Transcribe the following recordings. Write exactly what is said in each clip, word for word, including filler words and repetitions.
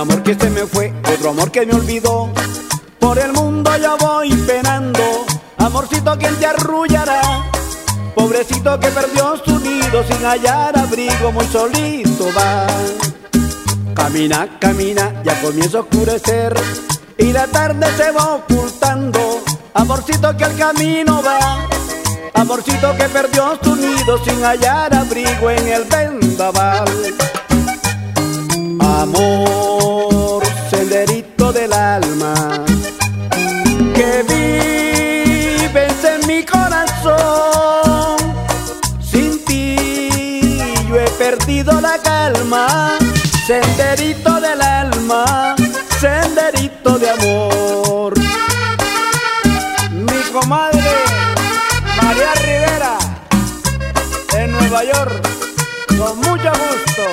amor que se me fue, otro amor que me olvidó. Por el mundo yo voy penando. Amorcito, ¿quién te arrullará? Pobrecito que perdió su nido sin hallar abrigo, muy solito va. Camina, camina, ya comienza a oscurecer y la tarde se va ocultando. Amorcito que al camino va, amorcito que perdió su nido sin hallar abrigo en el vendaval. Amor, senderito del alma, que vives en mi corazón. Sin ti yo he perdido la calma. Senderito del alma, senderito de amor. Mi comadre María Rivera en Nueva York, con mucho gusto.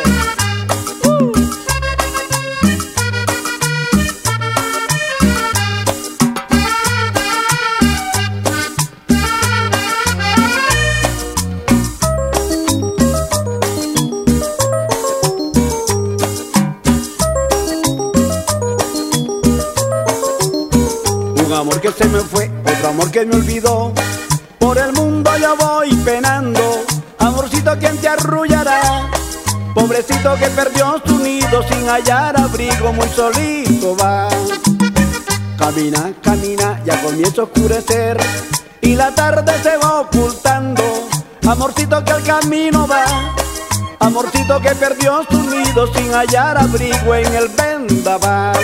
Un amor que se me fue, otro amor que me olvidó. Por el mundo yo voy penando. Amorcito, ¿quién te arrullará? Pobrecito que perdió su nido sin hallar abrigo, muy solito va. Camina, camina, ya comienza a oscurecer y la tarde se va ocultando. Amorcito que al camino va, amorcito que perdió su nido sin hallar abrigo en el vendaval.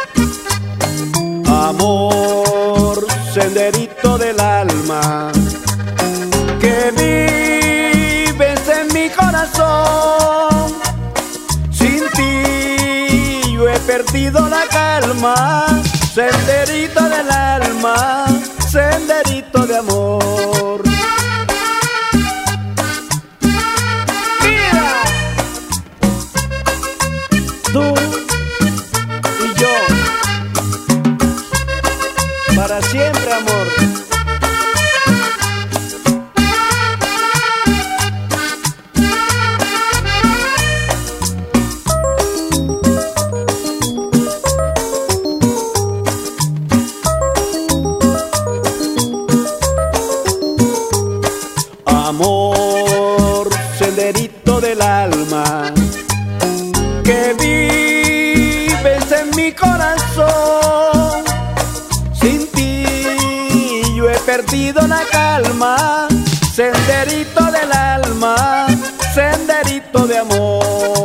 Amor, senderito del alma, que vives en mi corazón. Sin ti yo he perdido la calma. Senderito del alma, senderito de amor. Mira, tú y yo, para siempre, amor. Amor, senderito del alma, que vives en mi corazón. Sin ti yo he perdido la calma. Senderito del alma, senderito de amor.